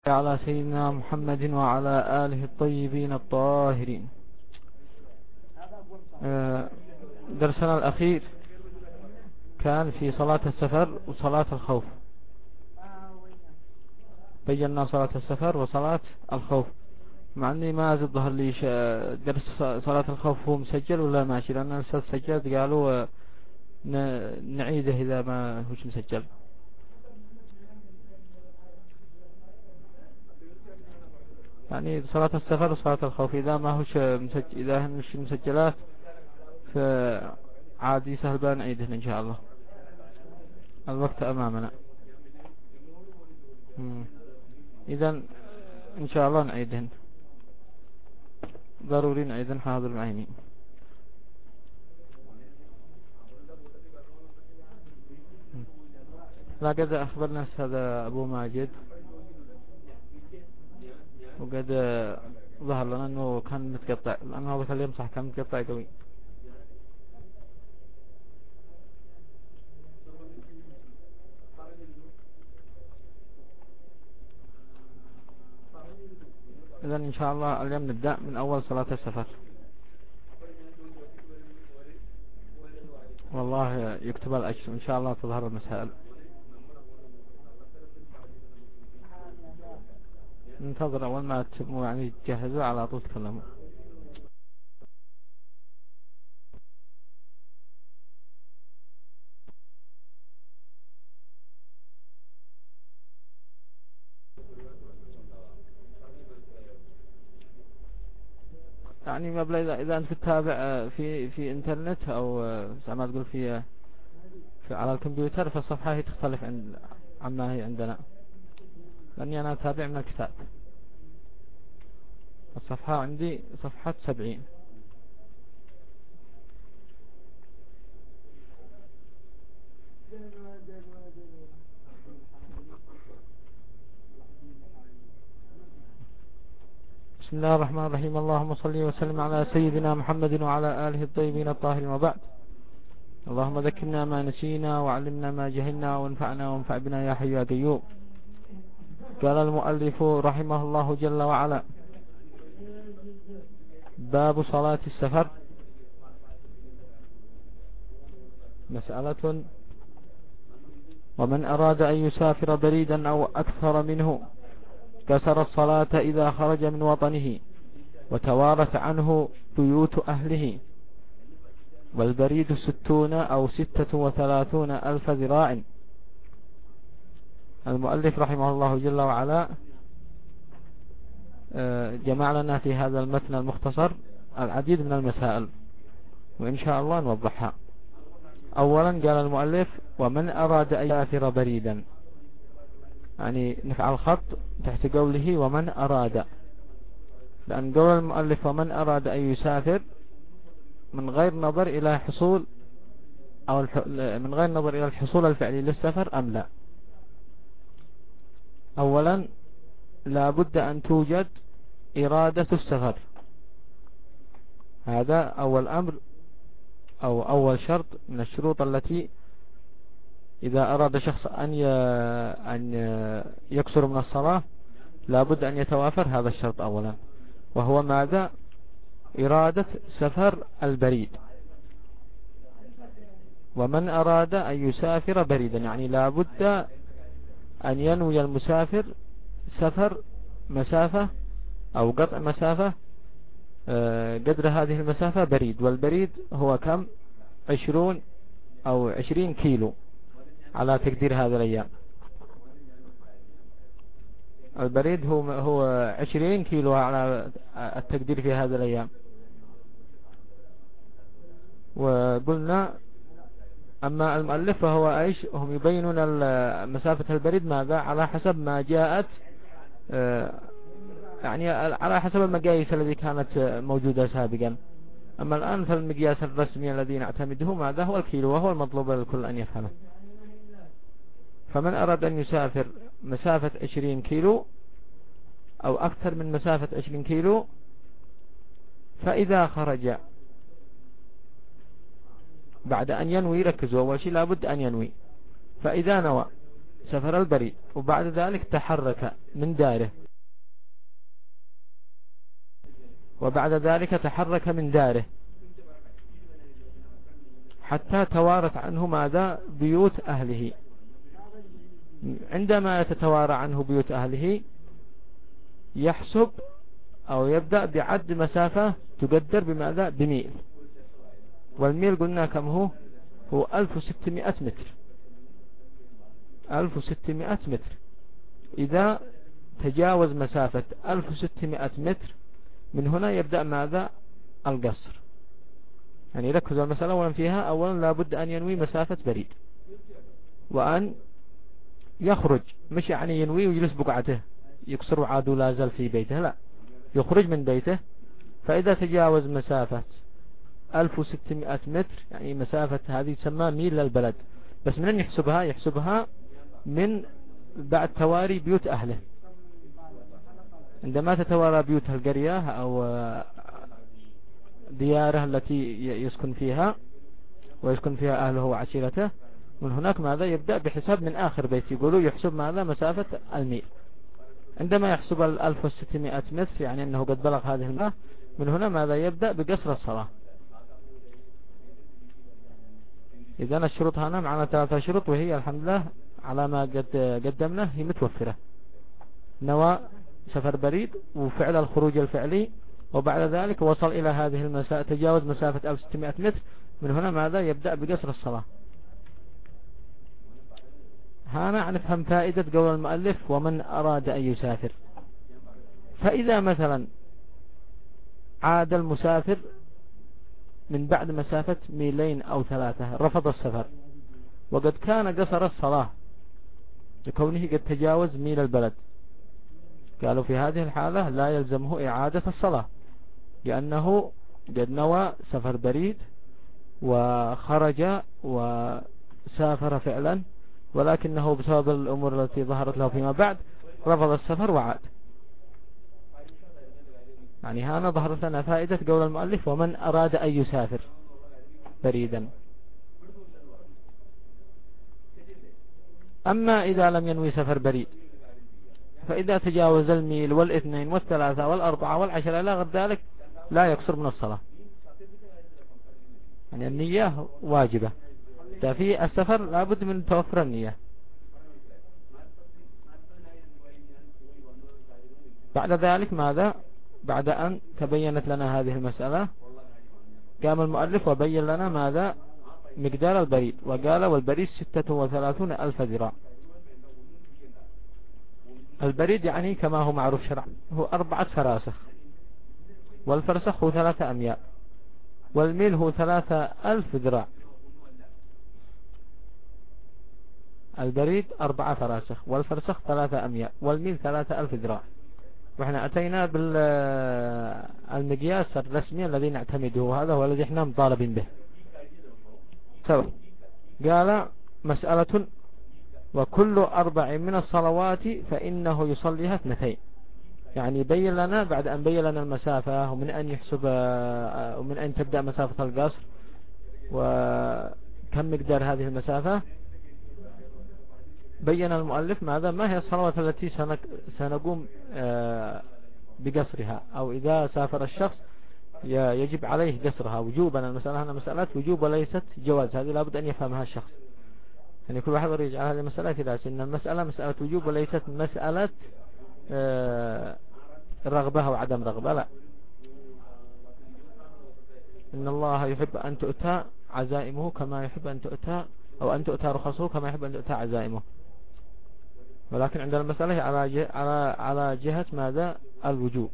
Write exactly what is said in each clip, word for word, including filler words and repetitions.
على سيدنا محمد وعلى آله الطيبين الطاهرين. درسنا الأخير كان في صلاة السفر وصلاة الخوف. بينا صلاة السفر وصلاة الخوف، مع أني ما زد ظهر لي درس صلاة الخوف هو مسجل ولا ماشي، لأن الأستاذ سجلت قالوا نعيده إذا ما هوش مسجل. يعني صلاة السفر وصلاة الخوف إذا ما هوش مسجل، إذا مش مسجلات فعادي سهل بان نعيدهن إن شاء الله. الوقت أمامنا، إذن إن شاء الله نعيدهن، ضروري نعيدهن حاضر معيني. لا قد أخبرنا هذا أبو ماجد، وقد ظهر لنا أنه كان متقطع، لأنه هذا اليوم صح كان متقطع قوي. إذن إن شاء الله اليوم نبدأ من أول صلاة السفر. والله يكتب الأجر إن شاء الله تظهر المسائل. ننتظر أول ما تبقوا يعني تجهزوا على طول تكلموا. يعني ما بلا إذا, إذا أنت تتابع في في إنترنت أو زي ما تقول في, في على الكمبيوتر، فالصفحة هي تختلف عن عما هي عندنا، لأني أنا أتابع من الكتاب. الصفحة عندي صفحة سبعين. بسم الله الرحمن الرحيم. اللهم صل وسلم على سيدنا محمد وعلى آله الطيبين الطاهرين، وبعد. اللهم ذكرنا ما نسينا وعلمنا ما جهلنا وانفعنا وانفع بنا يا حي يا قيوم. قال المؤلف رحمه الله جل وعلا: باب صلاة السفر. مسألة: ومن أراد أن يسافر بريدا أو أكثر منه كسر الصلاة إذا خرج من وطنه وتوارت عنه بيوت أهله، والبريد ستون أو ستة وثلاثون ألف ذراع. المؤلف رحمه الله جل وعلا جمع لنا في هذا المتن المختصر العديد من المسائل، وإن شاء الله نوضحها. أولا قال المؤلف: ومن أراد أن يسافر بريدا، يعني نفعل خط تحت قوله ومن أراد، لأن قول المؤلف ومن أراد أن يسافر من غير نظر إلى حصول أو من غير نظر إلى الحصول الفعلي للسفر أم لا. أولا لا بد أن توجد إرادة السفر، هذا أول أمر أو أول شرط من الشروط التي إذا أراد شخص أن أن يكسر من الصلاة لا بد أن يتوافر هذا الشرط أولا، وهو ماذا؟ إرادة سفر البريد. ومن أراد أن يسافر بريدا، يعني لا بد أن ينوي المسافر سفر مسافة أو قطع مسافة قدر هذه المسافة بريد، والبريد هو كم؟ عشرون أو عشرين كيلو على تقدير هذا الأيام. البريد هو هو عشرين كيلو على التقدير في هذا الأيام. وقلنا أما المؤلف فهو إيش؟ هم يبينون مسافة البريد ماذا؟ على حسب ما جاءت، يعني على حسب المقاييس التي كانت موجودة سابقا. أما الآن فالمقياس الرسمي الذي نعتمده ماذا؟ هو الكيلو، وهو المطلوب للكل أن يفهمه. فمن أراد أن يسافر مسافة عشرين كيلو أو أكثر من مسافة عشرين كيلو، فإذا خرج بعد أن ينوي، ركزوا أول شيء لابد أن ينوي، فإذا نوى سفر البريد وبعد ذلك تحرك من داره وبعد ذلك تحرك من داره حتى توارت عنه ماذا بيوت أهله. عندما تتوارى عنه بيوت أهله يحسب أو يبدأ بعد مسافة تقدر بماذا بميل، والميل قلنا كم هو هو ألف وستمائة متر. ألف وستمائة متر إذا تجاوز مسافة ألف وستمائة متر من هنا يبدأ ماذا القصر. يعني ركزوا المسألة أولا فيها، أولا لابد أن ينوي مسافة بريد وأن يخرج، مش يعني ينوي ويجلس بقعته يكسر عادو لازل في بيته، لا، يخرج من بيته. فإذا تجاوز مسافة ألف وستمائة متر يعني مسافة هذه تسمى ميل للبلد، بس من أن يحسبها يحسبها من بعد تواري بيوت أهله. عندما تتوارى بيوت القرية أو دياره التي يسكن فيها ويسكن فيها أهله وعشيرته، من هناك ماذا يبدأ بحساب من آخر بيت، يقولوا يحسب ماذا مسافة الميل. عندما يحسب ألف وستمائة متر يعني أنه قد بلغ هذه المسافة، من هنا ماذا يبدأ بقصر الصلاة. إذن الشروط هنا معنا ثلاثة شروط، وهي الحمد لله على ما قد قدمناه هي متوفرة. نوى سفر بريد وفعل الخروج الفعلي، وبعد ذلك وصل إلى هذه المسافة تجاوز مسافة ألف وستمائة متر، من هنا ماذا يبدأ بقصر الصلاة. هنا نفهم فائدة قول المؤلف ومن أراد أن يسافر. فإذا مثلا عاد المسافر من بعد مسافة ميلين أو ثلاثة رفض السفر وقد كان قصر الصلاة لكونه قد تجاوز ميل البلد، قالوا في هذه الحالة لا يلزمه إعادة الصلاة، لأنه قد نوى سفر بريد وخرج وسافر فعلا، ولكنه بسبب الأمور التي ظهرت له فيما بعد رفض السفر وعاد. يعني هنا ظهرت لنا فائدة قول المؤلف ومن أراد أن يسافر بريدا. أما إذا لم ينوي سفر بريد، فإذا تجاوز الميل والاثنين والثلاثة والأربعة والعشرة إلى غير ذلك لا يكسر من الصلاة. يعني النية واجبة، في السفر لابد من توفر النية. بعد ذلك ماذا؟ بعد أن تبينت لنا هذه المسألة قام المؤلف وبين لنا ماذا مقدار البريد، وقال والبريد ستة وثلاثون ألف ذراع. البريد يعني كما هو معروف شرعا هو أربعة فراسخ، والفرسخ هو ثلاثة أميال، والميل هو ثلاثة ألف ذراع. البريد أربعة فراسخ والفرسخ ثلاثة أميال والميل ثلاثة ألف ذراع. وإحنا أتينا بالمقياس الرسمي الذي نعتمده، وهذا هو الذي إحنا مطالبين به. سواء قال مسألة وكل أربع من الصلوات فإنه يصليها اثنتين. يعني بين لنا بعد أن بين لنا المسافة ومن أن يحسب ومن أن تبدأ مسافة القصر وكم مقدار هذه المسافة، بين المؤلف ماذا ما هي الصلوات التي سنقوم بقصرها، أو إذا سافر الشخص يجب عليه قصرها وجوبا. المسألة هنا مسألة وجوب وليست جواز، هذه لابد أن يفهمها الشخص. يعني كل واحد يجعل هذه المسألة كذا، إن المسألة مسألة وجوب وليست مسألة رغبة وعدم رغبة، لا. إن الله يحب أن تؤتى عزائمه كما يحب أن تؤتى أو أن تؤتى رخصه كما يحب أن تؤتى عزائمه، ولكن عند المسألة على على على جهة ماذا الوجوب،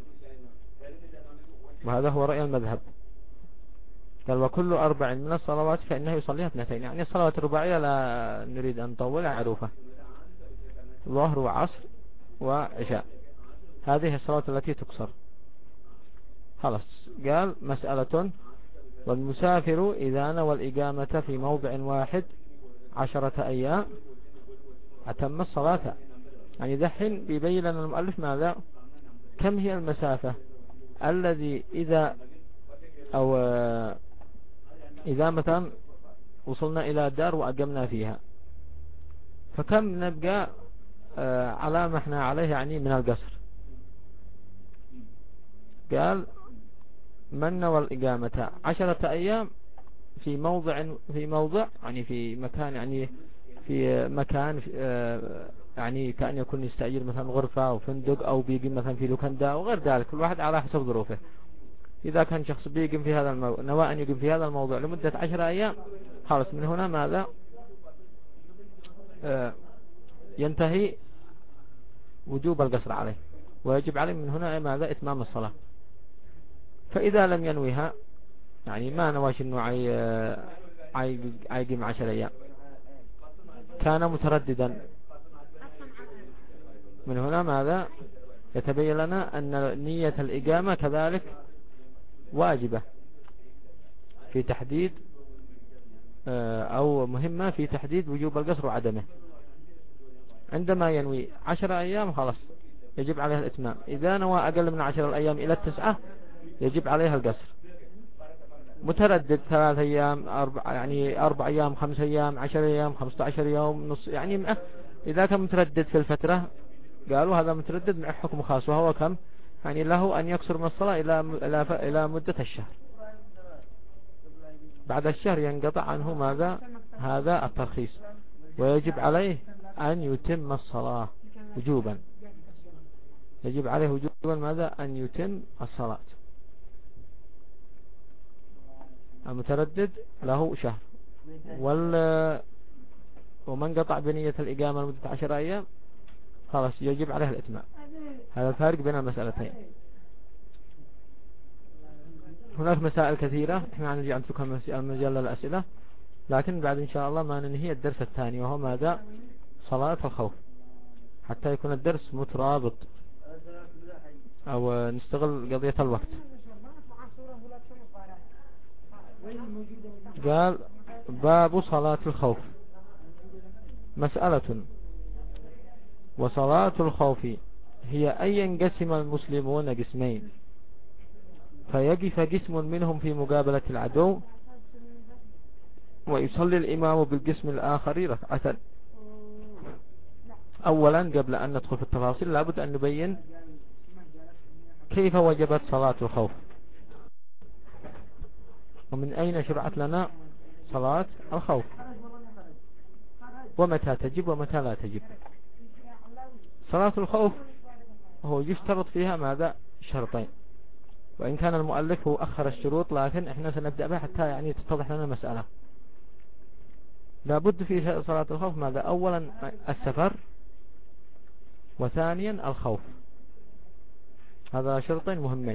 وهذا هو رأي المذهب. قال وكل أربع من الصلوات فإنه يصليها اثنتين. يعني الصلوات الرباعية لا نريد أن نطول، معروفة، ظهر وعصر وعشاء، هذه الصلوات التي تكسر. خلاص. قال مسألة والمسافر إذا نوى الإقامة في موضع واحد عشرة أيام أتم الصلاة. يعني دحين بيبين لنا المؤلف ماذا كم هي المسافة الذي إذا أو إذا مثلا وصلنا إلى دار وأقمنا فيها، فكم نبقى آه على ما احنا عليه يعني من القصر. قال من نوى الإقامة عشرة أيام في موضع في موضع يعني في مكان يعني في مكان في آه يعني كأن يكون يستأجر مثلا غرفة أو فندق أو بيقيم مثلا في لوكندا أو غير ذلك، كل واحد على حسب ظروفه. إذا كان شخص بيقيم في هذا الموضوع نوى أن يقيم في هذا الموضوع لمدة عشرة أيام، خلاص من هنا ماذا آه ينتهي وجوب القصر عليه، ويجب عليه من هنا ماذا إتمام الصلاة. فإذا لم ينويها يعني ما نواش إنه عيقيم عشر أيام، كان مترددا، من هنا ماذا يتبين لنا أن نية الإقامة كذلك واجبة في تحديد أو مهمة في تحديد وجوب القصر وعدمه. عندما ينوي عشر أيام خلاص يجب عليه الإتمام، إذا نوى أقل من عشر الأيام إلى التسعة يجب عليه القصر. متردد ثلاث أيام أربع يعني أربع أيام خمس أيام عشر أيام خمسة عشر يوم نص يعني، إذا كان متردد في الفترة قالوا هذا متردد مع حكم خاص، وهو كم يعني له أن يقصر من الصلاة إلى إلى إلى مدة الشهر. بعد الشهر ينقطع عنه ماذا هذا الترخيص، ويجب عليه أن يتم الصلاة وجوبا، يجب عليه وجوبا ماذا أن يتم الصلاة. المتردد له شهر، وال ومن قطع بنية الإقامة لمدة عشر أيام خلاص يجب عليه الإتمام. هذا الفارق بين المسألتين. هناك مسائل كثيرة احنا نرجع نتركها المجال للأسئلة، لكن بعد إن شاء الله ما ننهي الدرس الثاني وهو ماذا صلاة الخوف، حتى يكون الدرس مترابط أو نستغل قضية الوقت. قال باب صلاة الخوف. مسألة: وصلاة الخوف هي أن ينقسم المسلمون قسمين، فيقف قسم منهم في مقابلة العدو، ويصلي الإمام بالقسم الآخر ركعة. أولا قبل أن ندخل في التفاصيل لابد أن نبين كيف وجبت صلاة الخوف، ومن أين شرعت لنا صلاة الخوف، ومتى تجب ومتى لا تجب. صلاة الخوف هو يشترط فيها ماذا شرطين، وإن كان المؤلف هو أخر الشروط لكن احنا سنبدأ بها حتى يعني تتضح لنا المسألة. لابد في صلاة الخوف ماذا؟ أولا السفر، وثانيا الخوف. هذا شرطين مهمين.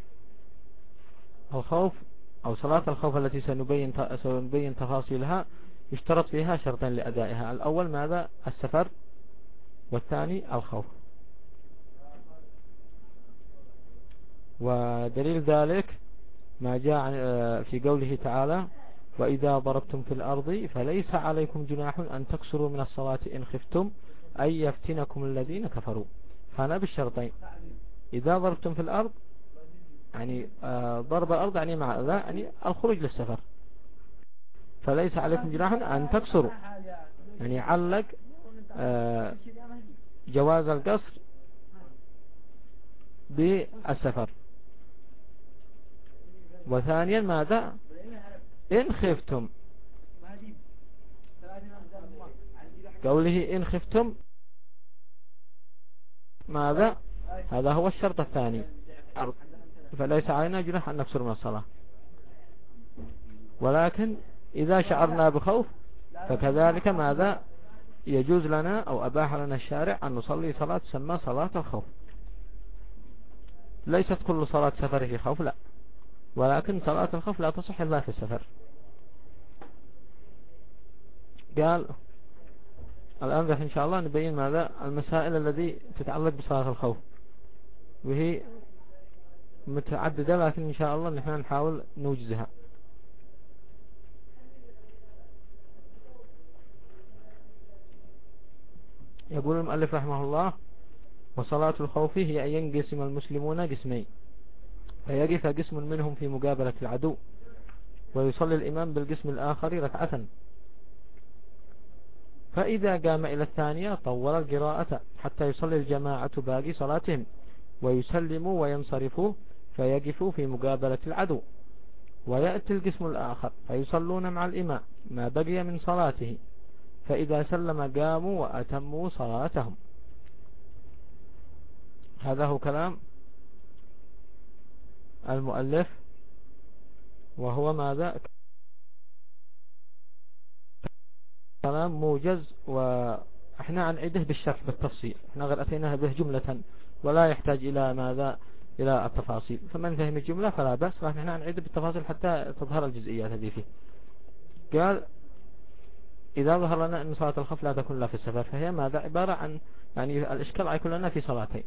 الخوف أو صلاة الخوف التي سنبين سنبين تفاصيلها يشترط فيها شرطين لأدائها. الأول ماذا؟ السفر، والثاني الخوف. ودليل ذلك ما جاء في قوله تعالى: وإذا ضربتم في الأرض فليس عليكم جناح أن تقصروا من الصلاة إن خفتم أن يفتنكم الذين كفروا. فأنا بالشرطين: إذا ضربتم في الأرض يعني ضرب الأرض يعني مع ذا يعني الخروج للسفر، فليس عليكم جناح أن تقصروا يعني علق جواز القصر بالسفر. وثانيا ماذا؟ إن خفتم، قوله إن خفتم ماذا؟ هذا هو الشرط الثاني، فليس علينا جناح أن نقصر من الصلاة. ولكن إذا شعرنا بخوف فكذلك ماذا؟ يجوز لنا أو أباح لنا الشارع أن نصلي صلاة تسمى صلاة الخوف. ليست كل صلاة سفر في خوف، لا، ولكن صلاة الخوف لا تصح إلا في السفر. قال الآن إن شاء الله نبين ماذا؟ المسائل التي تتعلق بصلاة الخوف، وهي متعددة لكن إن شاء الله نحن نحاول نوجزها. يقول المؤلف رحمه الله: وصلاة الخوف هي أن ينقسم المسلمون قسمين، فيقف قسم منهم في مقابلة العدو، ويصلي الإمام بالقسم الآخر ركعة. فإذا قام إلى الثانية طول القراءة حتى يصلي الجماعة باقي صلاتهم ويسلموا وينصرفوا فيقفوا في مقابلة العدو، ويأتي القسم الآخر فيصلون مع الإمام ما بقي من صلاته، فإذا سلم قاموا وأتموا صلاتهم. هذا هو كلام المؤلف، وهو ماذا؟ كلام موجز، وإحنا عنعده بالشرح بالتفصيل، إحنا غير أتيناها به جملة ولا يحتاج إلى ماذا إلى التفاصيل، فمن فهم الجملة فلا بأس، لكن إحنا عنعده بالتفاصيل حتى تظهر الجزئيات هذه فيه. قال إذا ظهر لنا أن صلاة الخوف لا تكون لا في السفر، فهي ماذا؟ عبارة عن يعني الإشكال يكون لنا في صلاتين.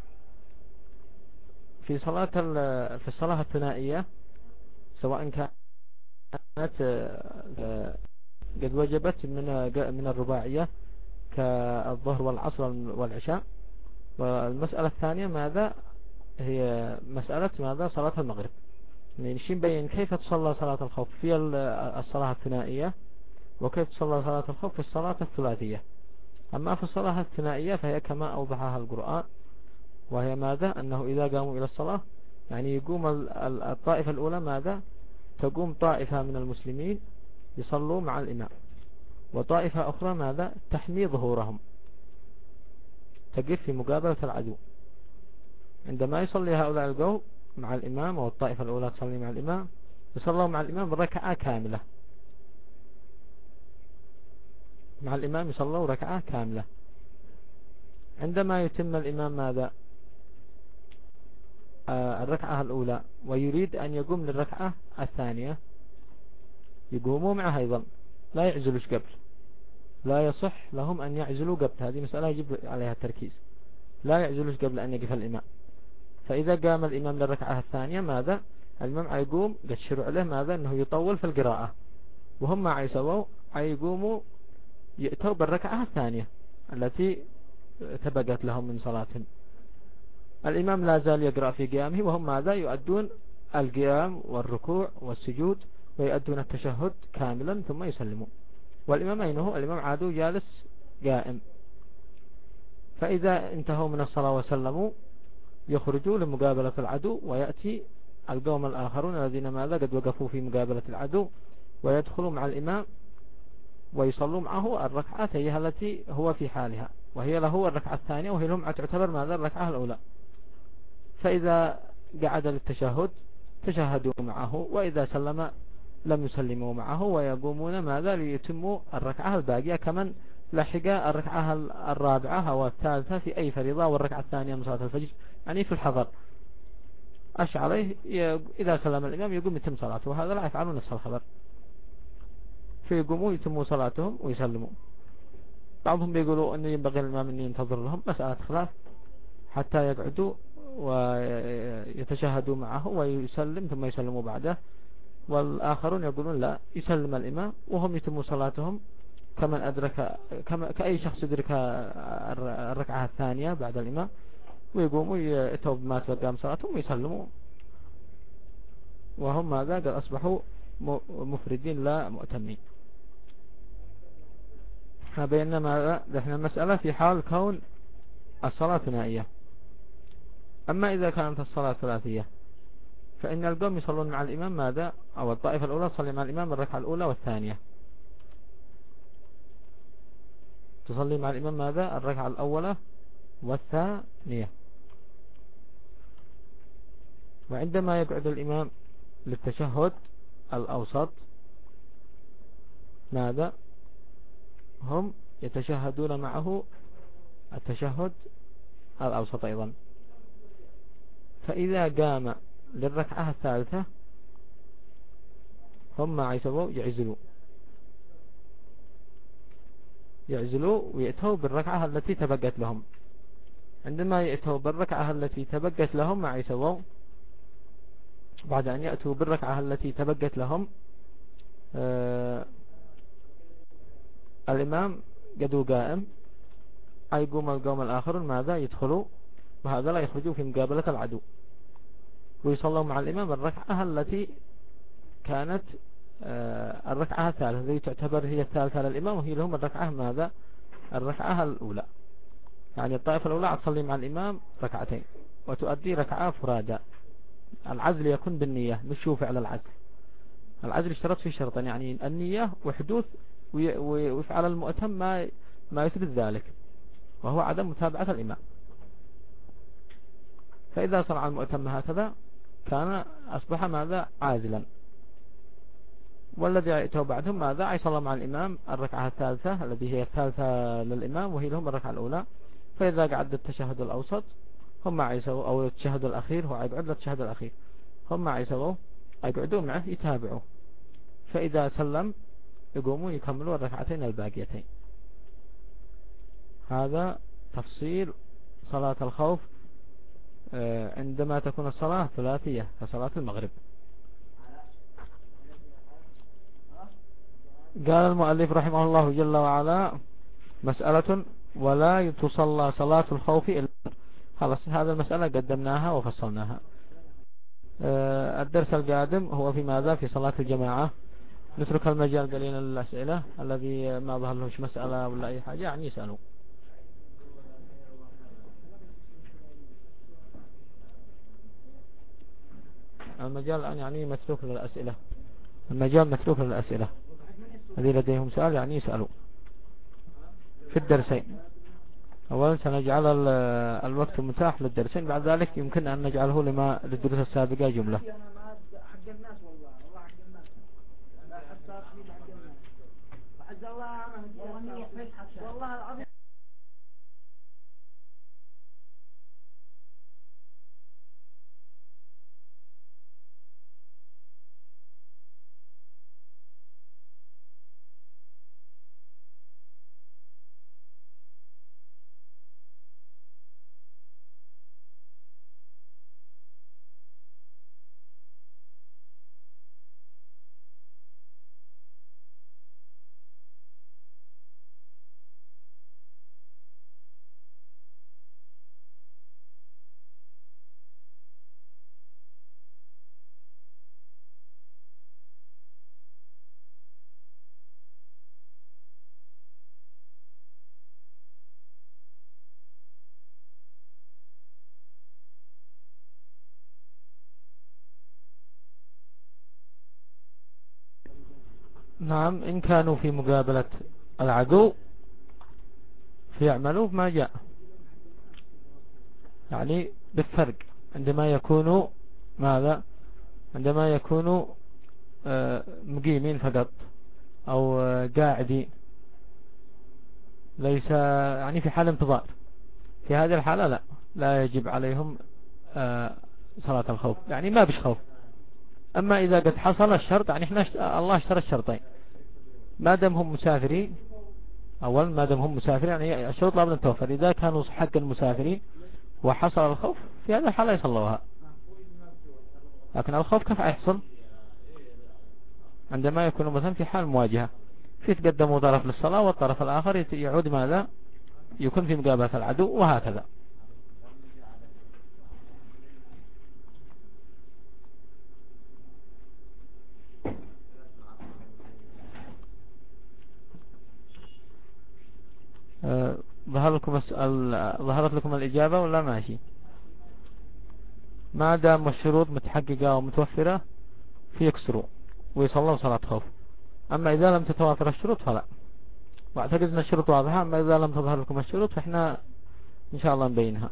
في صلاة في الصلاة الثنائية سواء كانت قد وجبت من من الرباعية كالظهر والعصر والعشاء، والمسألة الثانية ماذا؟ هي مسألة ماذا؟ صلاة المغرب. نشي نبين كيف تصلى صلاة الخوف في الصلاة الثنائية وكيف تصلى صلاة الخوف في الصلاة الثلاثية. أما في الصلاة الثنائية فهي كما أوضحها القرآن، وهي ماذا؟ أنه إذا قاموا إلى الصلاة يعني يقوم الطائفة الأولى ماذا؟ تقوم طائفة من المسلمين يصلوا مع الإمام، وطائفة أخرى ماذا؟ تحمي ظهورهم تقف في مقابلة العدو. عندما يصلي هؤلاء القوم مع الإمام أو الطائفة الأولى تصلي مع الإمام، يصلوا مع الإمام ركعة كاملة، مع الإمام يصلوا ركعة كاملة. عندما يتم الإمام ماذا؟ آه الركعة الأولى ويريد أن يقوم للركعة الثانية، يقوموا معه أيضا، لا يعزلوش قبل، لا يصح لهم أن يعزلوا قبل، هذه مسألة يجب عليها التركيز، لا يعزلوش قبل أن يقف الإمام. فإذا قام الإمام للركعة الثانية ماذا؟ الإمام يقوم قد شرع له ماذا؟ أنه يطول في القراءة، وهم ما يسووا يقوموا يأتوا بالركعة الثانية التي تبقت لهم من صلاتهم. الإمام لا زال يقرأ في قيامه، وهم ماذا؟ يؤدون القيام والركوع والسجود ويؤدون التشهد كاملا ثم يسلمون، والإمام أينه؟ الإمام عادو جالس قائم. فإذا انتهوا من الصلاة وسلموا يخرجوا لمقابلة العدو، ويأتي القوم الآخرون الذين ماذا؟ قد وقفوا في مقابلة العدو، ويدخلوا مع الإمام ويصلوا معه الركعة هي التي هو في حالها، وهي له الركعة الثانية، وهي لهم تعتبر ماذا؟ الركعة الأولى. فإذا قعد للتشهد تشهدوا معه، وإذا سلم لم يسلموا معه، ويقومون ماذا؟ ليتموا الركعة الباقية كمن لحق الركعة الرابعة أو الثالثة في أي فريضة، والركعة الثانية من صلاة الفجر، يعني في الحضر أش عليه إذا سلم الإمام يقوم يتم صلاته، وهذا لا يفعلون نفس الخبر، فيقوموا يتموا صلاتهم ويسلموا. بعضهم بيقولوا أنه ينبغي الإمام أن ينتظر لهم، مسألة خلاف، حتى يقعدوا ويتشهدوا معه ويسلم ثم يسلموا بعده. والآخرون يقولون لا، يسلم الإمام وهم يتموا صلاتهم كمن أدرك كما كأي شخص يدرك الركعة الثانية بعد الإمام، ويقوموا يأتوا بما تبقى من صلاتهم ويسلموا، وهم ماذا؟ قد أصبحوا مفردين لا مؤتمين. بيننا ماذا؟ نحن المسألة في حال كون الصلاة ثنائية. أما إذا كانت الصلاة ثلاثية فإن القوم يصلون مع الإمام ماذا؟ أو الطائفة الأولى تصلي مع الإمام الركعة الأولى والثانية، تصلي مع الإمام ماذا؟ الركعة الأولى والثانية. وعندما يقعد الإمام للتشهد الأوسط ماذا؟ هم يتشهدون معه التشهد الأوسط أيضا. فإذا قام للركعة الثالثة هم ما يسووا؟ يعزلوا يعزلوا ويأتوا بالركعة التي تبقت لهم. عندما يأتوا بالركعة التي تبقت لهم ما يسووا؟ بعد أن يأتوا بالركعة التي تبقت لهم آه الإمام قدو قائم، أيقوم القوم الآخرون ماذا؟ يدخلوا، وهذا لا يخرجوا في مقابلة العدو، ويصلوا مع الإمام الركعة التي كانت آه، الركعة الثالثة التي تعتبر هي الثالثة للإمام، وهي لهم الركعة ماذا؟ الركعة الأولى. يعني الطائفة الأولى تصلي مع الإمام ركعتين وتؤدي ركعة فرادى. العزل يكون بالنية، مش شو فعل العزل. العزل اشترط فيه شرطا، يعني النية وحدوث ويفعل المؤتم ما ما يثبت ذلك، وهو عدم متابعة الإمام. فإذا صنع المؤتم هكذا كان أصبح ماذا؟ عازلا. والذي يأتوا بعدهم ماذا؟ يصلى مع الإمام الركعة الثالثة التي هي الثالثة للإمام، وهي لهم الركعة الأولى. فإذا قعد التشهد الأوسط هم يسووا، أو التشهد الأخير هو يقعد للتشهد الأخير، هم يسووا يقعدوا معه يتابعوا. فإذا سلم يقوموا يكملوا الركعتين الباقيتين. هذا تفصيل صلاة الخوف عندما تكون الصلاة ثلاثية كصلاة المغرب. قال المؤلف رحمه الله جل وعلا: مسألة ولا تصلى صلاة الخوف إلا. خلاص هذا المسألة قدمناها وفصلناها. الدرس القادم هو في ماذا؟ في صلاة الجماعة. نترك المجال قليلا للأسئلة، الذي ما ظهر لهش مسألة ولا أي حاجة يعني يسألوا. المجال الآن يعني متروك للأسئلة، المجال متروك للأسئلة. الذي لديهم سؤال يعني يسألوا في الدرسين. أولا سنجعل الوقت متاح للدرسين، بعد ذلك يمكن أن نجعله لما للدروس السابقة جملة. نعم، إن كانوا في مقابلة العدو فيعملوا ما جاء، يعني بالفرق. عندما يكونوا ماذا؟ عندما يكونوا مقيمين فقط أو قاعدين، ليس يعني في حال انتظار، في هذه الحالة لا لا يجب عليهم صلاة الخوف، يعني ما بش خوف. أما إذا قد حصل الشرط، يعني إحنا الله اشترى الشرطين، ما دام هم مسافرين. أولا ما دام هم مسافرين يعني الشروط لابد أن توفر. إذا كانوا حق المسافرين وحصل الخوف في هذا الحالة يصلوها. لكن الخوف كيف يحصل؟ عندما يكونوا مثلا في حال مواجهة، في تقدموا طرف للصلاة والطرف الآخر يعود ماذا؟ يكون في مقابلة العدو، وهكذا. أه ظهر لكم السؤال، ظهرت لكم الإجابة ولا ماشي؟ ما دام الشروط متحققة ومتوفرة في يكسروا ويصلوا صلاة خوف. أما إذا لم تتوافر الشروط فلا. واعتقد أن الشروط واضحة، أما إذا لم تظهر لكم الشروط فإحنا إن شاء الله نبينها.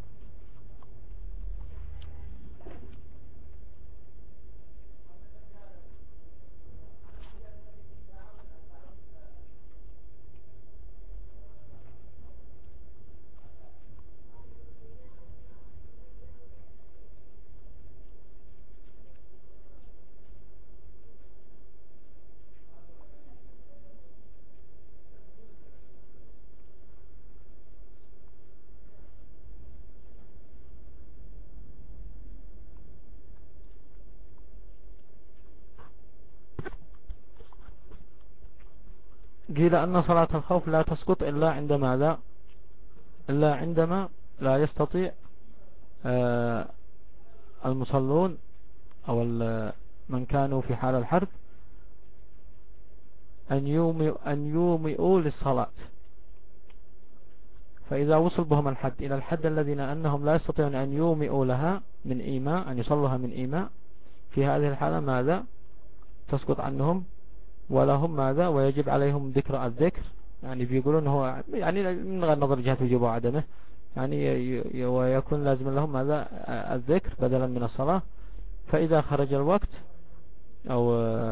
قيل أن صلاة الخوف لا تسقط إلا عندما لا إلا عندما لا يستطيع المصلون أو من كانوا في حال الحرب أن يومئوا, أن يومئوا للصلاة. فإذا وصل بهم الحد إلى الحد الذين أنهم لا يستطيعون أن يومئوا لها من إيماء، أن يصلوها من إيماء، في هذه الحالة ماذا؟ تسقط عنهم، ولهم ماذا؟ ويجب عليهم ذكر الذكر. يعني بيقولون هو يعني من غير نظر جهة وجوب وعدمه، يعني ويكون لازم لهم ماذا؟ الذكر بدلا من الصلاة. فإذا خرج الوقت أو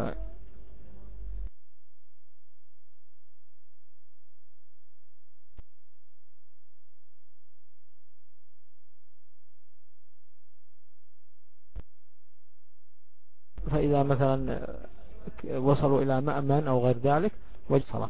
فإذا مثلا وصلوا إلى مأمن أو غير ذلك وجه صلاة.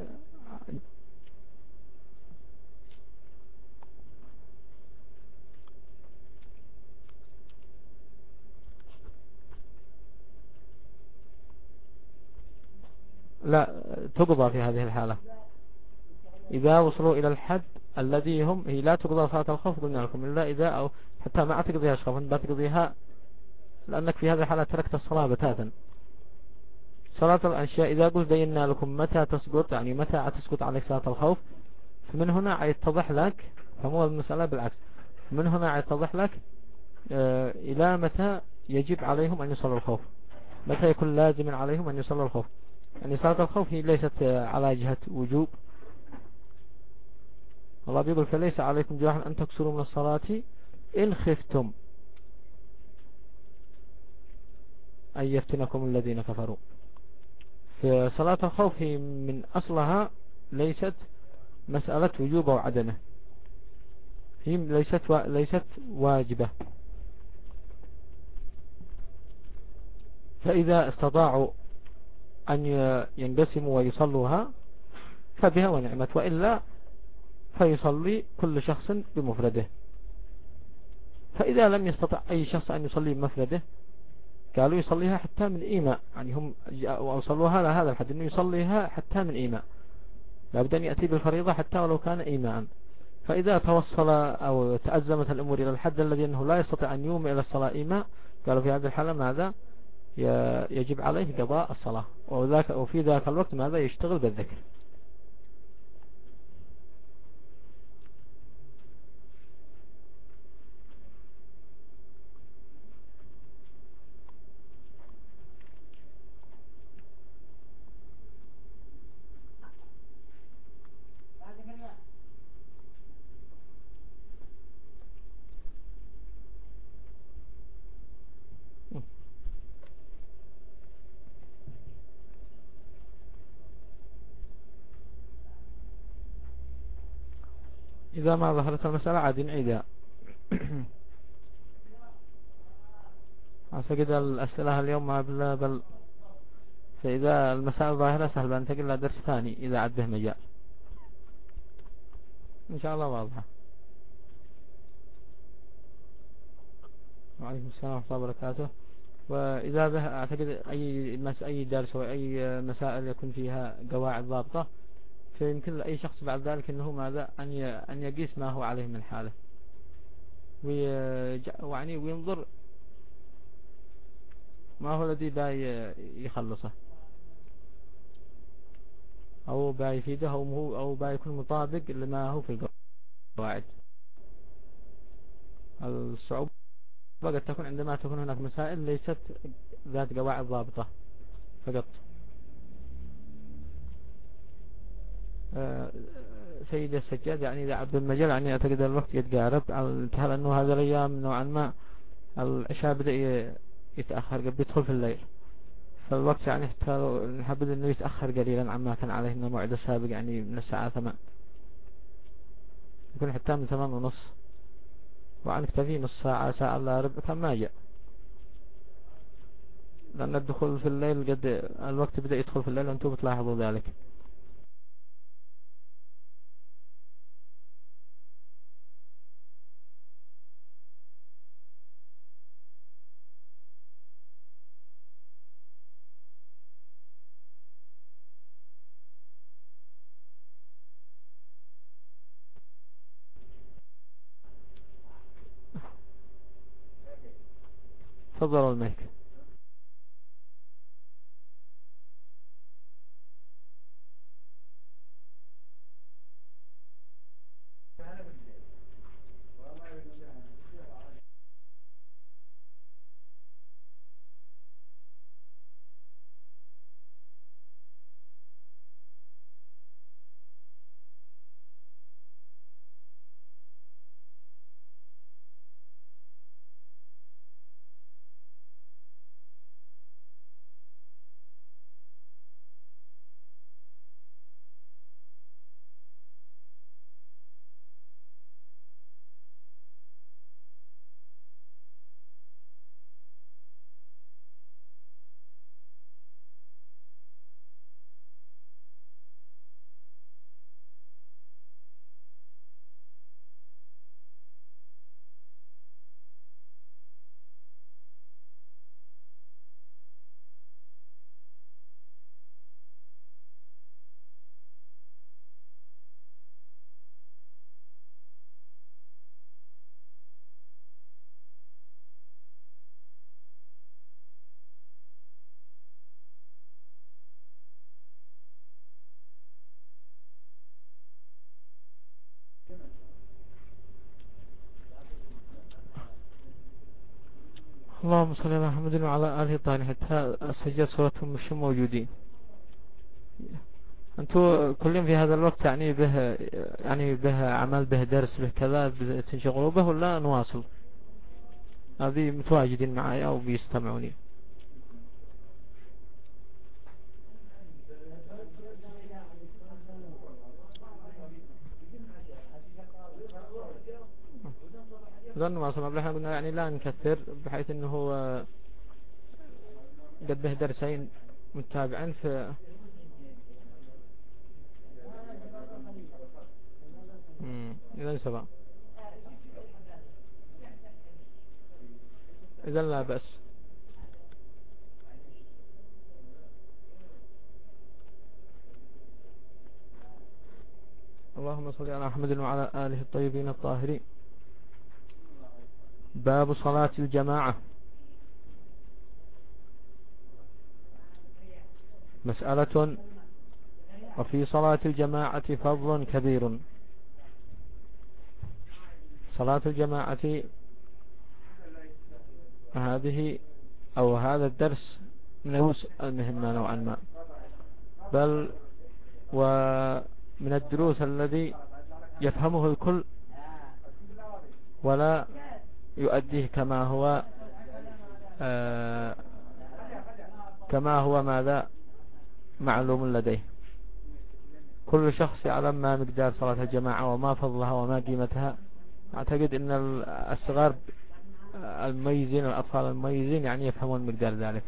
لا تقضى في هذه الحالة إذا وصلوا إلى الحد الذي هم، هي لا تقضى صلاة الخوف قلنا لكم إلا إذا، أو حتى ما تقضيها خوفا لا تقضيها، لأنك في هذه الحالة تركت الصلاة بتاتا. صلاة الأشياء إذا قلت بينا لكم متى تسقط، يعني متى تسقط عليك صلاة الخوف، فمن هنا يتضح لك، فمو المسألة بالعكس، من هنا يتضح لك آه إلى متى يجب عليهم أن يصلوا الخوف، متى يكون لازم عليهم أن يصلوا الخوف. يعني صلاة الخوف هي ليست على جهة وجوب. الله بيقول فليس عليكم جناح أن تكسروا من الصلاة إن خفتم أن يفتنكم الذين كفروا. في صلاة الخوف هي من أصلها ليست مسألة وجوب أو عدمه، هي ليست ليست واجبة. فإذا استطاعوا أن ينقسموا ويصلوها فبها ونعمت، وإلا فيصلي كل شخص بمفرده. فإذا لم يستطع أي شخص أن يصلي بمفرده قالوا يصليها حتى من إيماء، يعني هم وصلوها على هذا الحد أنه يصليها حتى من إيماء، لابد أن يأتي بالفريضة حتى ولو كان إيماء. فإذا توصل أو تأزمت الأمور إلى الحد الذي أنه لا يستطيع أن يوم إلى الصلاة إيماء، قالوا في هذه الحالة ماذا؟ يجب عليه قضاء الصلاة، وذاك وفي ذاك الوقت ماذا؟ يشتغل بالذكر. إذا ما ظهرت المسألة عاد نعيدها. أعتقد الأسئلة اليوم ما بل, بل فإذا المسائل ظاهرة سهل بننتقل إلى درس ثاني إذا عاد به مجال إن شاء الله واضحة. وعليكم السلام ورحمة الله وبركاته. وإذا به أعتقد أي مس أي درس أو أي مسائل يكون فيها قواعد ضابطة، فيمكن لأي شخص بعد ذلك أنه ماذا أن أن يقيس ما هو عليه من حاله، ويعني وينظر ما هو الذي باي يخلصه أو باي يفيده أو أو باي يكون مطابق لما هو في القواعد. الصعوبة قد تكون عندما تكون هناك مسائل ليست ذات قواعد ضابطة فقط. سيد السجاد يعني إذا عبد المجال يعني أعتقد الوقت يتقارب على الانتهاء، لأنه هذا الأيام نوعا ما العشاء بدأ يتأخر قبل يدخل في الليل، فالوقت يعني نحب أنه يتأخر قليلا عما كان عليه من الموعد السابق، يعني من الساعة ثمان يكون حتى من ثمان ونص، وعن اكتفي نص ساعة ساعة إلا ربع كان ما جاء، لأن الدخول في الليل قد الوقت بدأ يدخل في الليل وأنتم بتلاحظوا ذلك. تفضل. المايك. اللهم صل على محمد وعلى آله الطاهرين. حتى سجل صورتهم مش موجودين. أنتوا كلهم في هذا الوقت يعني به يعني به عمل به درس به كذا تنشغلوا به ولا نواصل؟ هذه متواجدين معي أو بيستمعوني؟ ظن ما صنع. احنا قلنا يعني لا نكثر بحيث انه هو قد به درسين متابعين في اذا سبع، اذا لا بأس. اللهم صل على محمد وعلى آله الطيبين الطاهرين. باب صلاة الجماعة. مسألة. وفي صلاة الجماعة فضل كبير. صلاة الجماعة هذه أو هذا الدرس من المهمة نوعا ما، بل ومن الدروس الذي يفهمه الكل ولا يؤديه كما هو آه كما هو ماذا معلوم لديه. كل شخص يعلم ما مقدار صلاة الجماعة وما فضلها وما قيمتها. أعتقد أن الصغار المميزين الأطفال المميزين يعني يفهمون مقدار ذلك،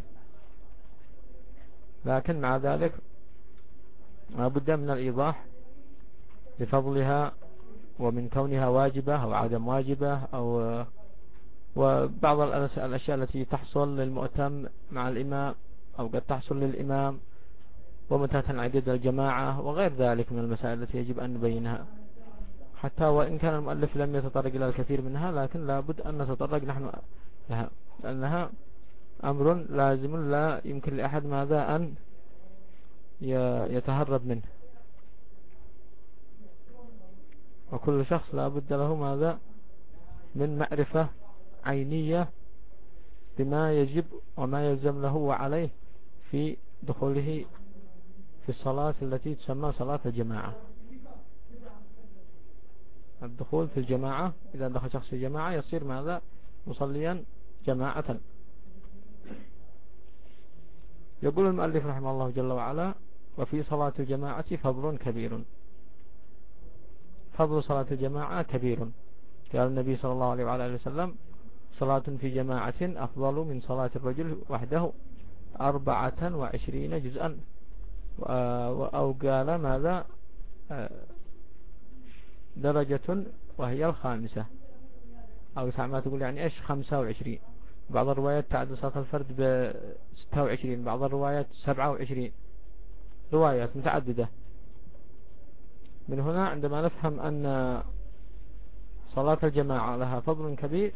لكن مع ذلك لا بد من الإيضاح لفضلها ومن كونها واجبة أو عدم واجبة، أو وبعض الأشياء التي تحصل للمؤتم مع الإمام أو قد تحصل للإمام، ومتى تنعقد الجماعة وغير ذلك من المسائل التي يجب أن نبينها. حتى وإن كان المؤلف لم يتطرق إلى الكثير منها، لكن لابد أن نتطرق نحن لها، لأنها أمر لازم لا يمكن لأحد ماذا أن يتهرب منه، وكل شخص لابد له ماذا من معرفة عينية بما يجب وما يلزم له وعليه في دخوله في الصلاة التي تسمى صلاة الجماعة. الدخول في الجماعة، إذا دخل شخص في جماعة يصير ماذا مصليا جماعة. يقول المؤلف رحمه الله جل وعلا: وفي صلاة الجماعة فضل كبير. فضل صلاة الجماعة كبير. قال النبي صلى الله عليه وعلى آله وسلم: صلاة في جماعة أفضل من صلاة الرجل وحده أربعة وعشرين جزءا. أو قال ماذا درجة وهي الخامسة، أو ما تقول يعني إيش خمسة وعشرين. بعض الروايات تعد صلاة الفرد بستة وعشرين، بعض الروايات سبعة وعشرين، روايات متعددة. من هنا عندما نفهم أن صلاة الجماعة لها فضل كبير،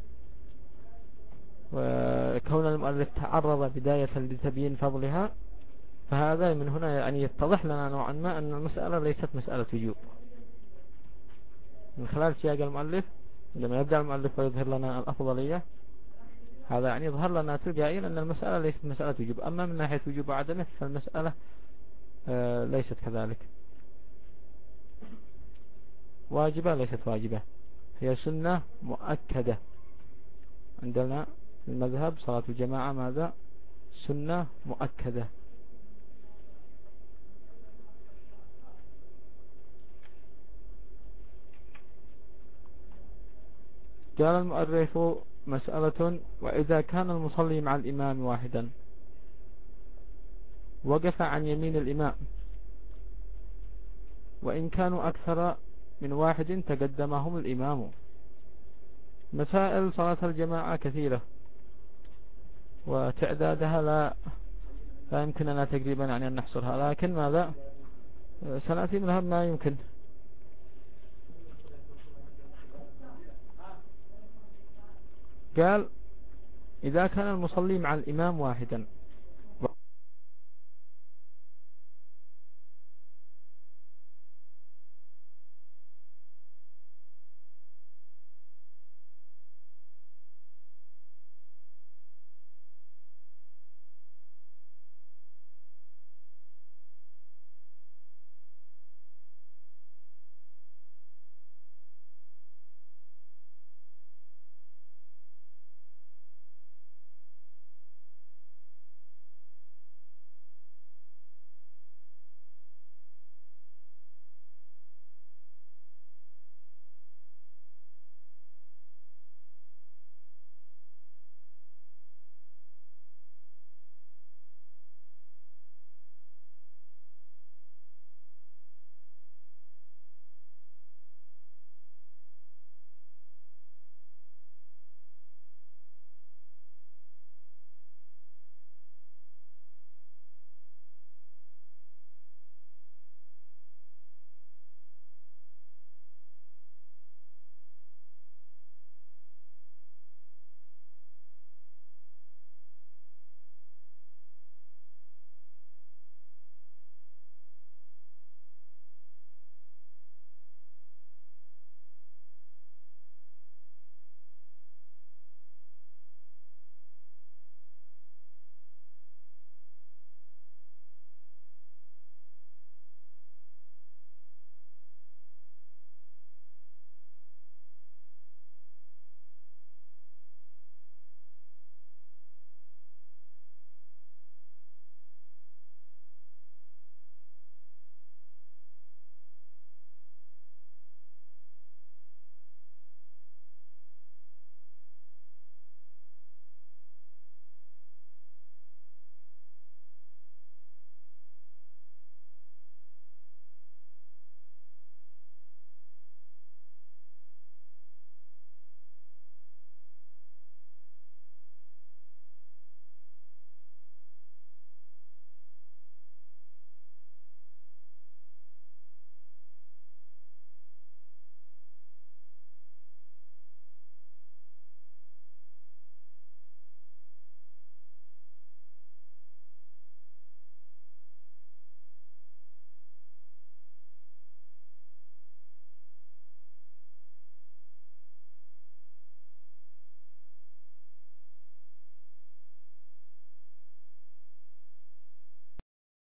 وكون المؤلف تعرض بداية لتبيين فضلها، فهذا من هنا يعني يتضح لنا نوعا ما أن المسألة ليست مسألة وجوب. من خلال سياق المؤلف عندما يبدأ المؤلف ويظهر لنا الأفضلية، هذا يعني يظهر لنا تلقائيا أن المسألة ليست مسألة وجوب. أما من ناحية وجوب وعدمه فالمسألة آه ليست كذلك. واجبة ليست واجبة، هي سنة مؤكدة. عندنا المذهب صلاة الجماعة ماذا سنة مؤكدة. قال المؤرخ: مسألة. وإذا كان المصلي مع الإمام واحدا وقف عن يمين الإمام، وإن كانوا أكثر من واحد تقدمهم الإمام. مسائل صلاة الجماعة كثيرة وتعدادها لا لا يمكننا تقريبا يعني أن نحصرها، لكن ماذا سنأتي منها ما يمكن. قال: إذا كان المصلي مع الإمام واحدا